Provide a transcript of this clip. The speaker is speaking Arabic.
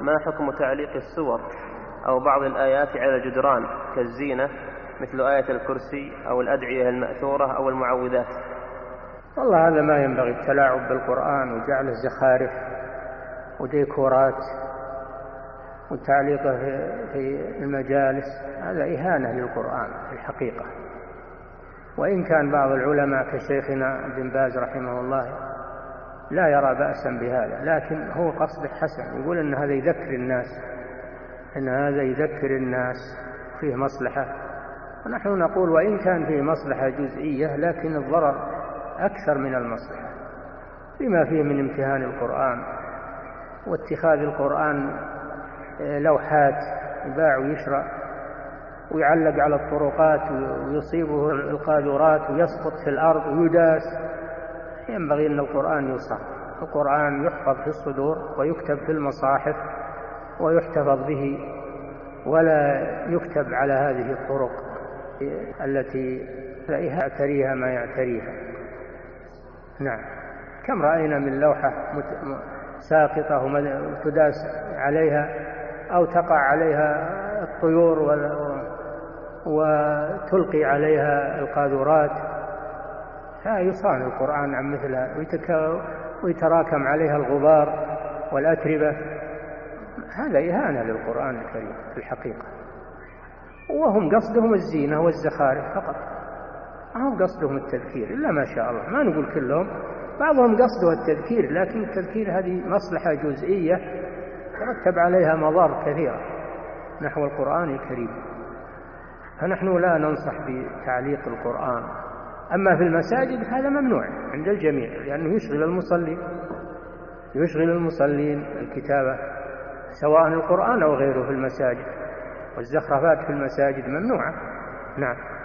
ما حكم تعليق السور أو بعض الآيات على الجدران كالزينة مثل آية الكرسي أو الأدعية المأثورة أو المعوذات؟ والله هذا ما ينبغي، التلاعب بالقرآن وجعله زخارف وديكورات وتعليقه في المجالس، هذا إهانة للقرآن في الحقيقة. وإن كان بعض العلماء كشيخنا ابن باز رحمه الله لا يرى بأسا بهذا، لكن هو قصده حسن، يقول أن هذا يذكر الناس، أن هذا يذكر الناس فيه مصلحة. ونحن نقول وإن كان فيه مصلحة جزئية لكن الضرر أكثر من المصلحة، بما فيه من امتهان القرآن واتخاذ القرآن لوحات يباع ويشرى ويعلق على الطرقات ويصيبه القاذورات ويسقط في الأرض ويداس. ينبغي أن القرآن يصان، القرآن يحفظ في الصدور ويكتب في المصاحف ويحتفظ به، ولا يكتب على هذه الطرق التي يعتريها ما يعتريها. نعم، كم رأينا من لوحة ساقطة وتداس عليها أو تقع عليها الطيور وتلقي عليها القاذورات، فيصان القرآن عن مثلها ويتراكم عليها الغبار والأتربة. هذا إهانة للقرآن الكريم في الحقيقة. وهم قصدهم الزينة والزخارف فقط، ما هم قصدهم التذكير إلا ما شاء الله، ما نقول كلهم، بعضهم قصده التذكير، لكن التذكير هذه مصلحة جزئية ترتب عليها مضار كثيرة نحو القرآن الكريم. فنحن لا ننصح بتعليق القرآن. أما في المساجد هذا ممنوع عند الجميع، لأنه يشغل المصلين الكتابة، سواء القرآن أو غيره في المساجد، والزخرفات في المساجد ممنوعة. نعم.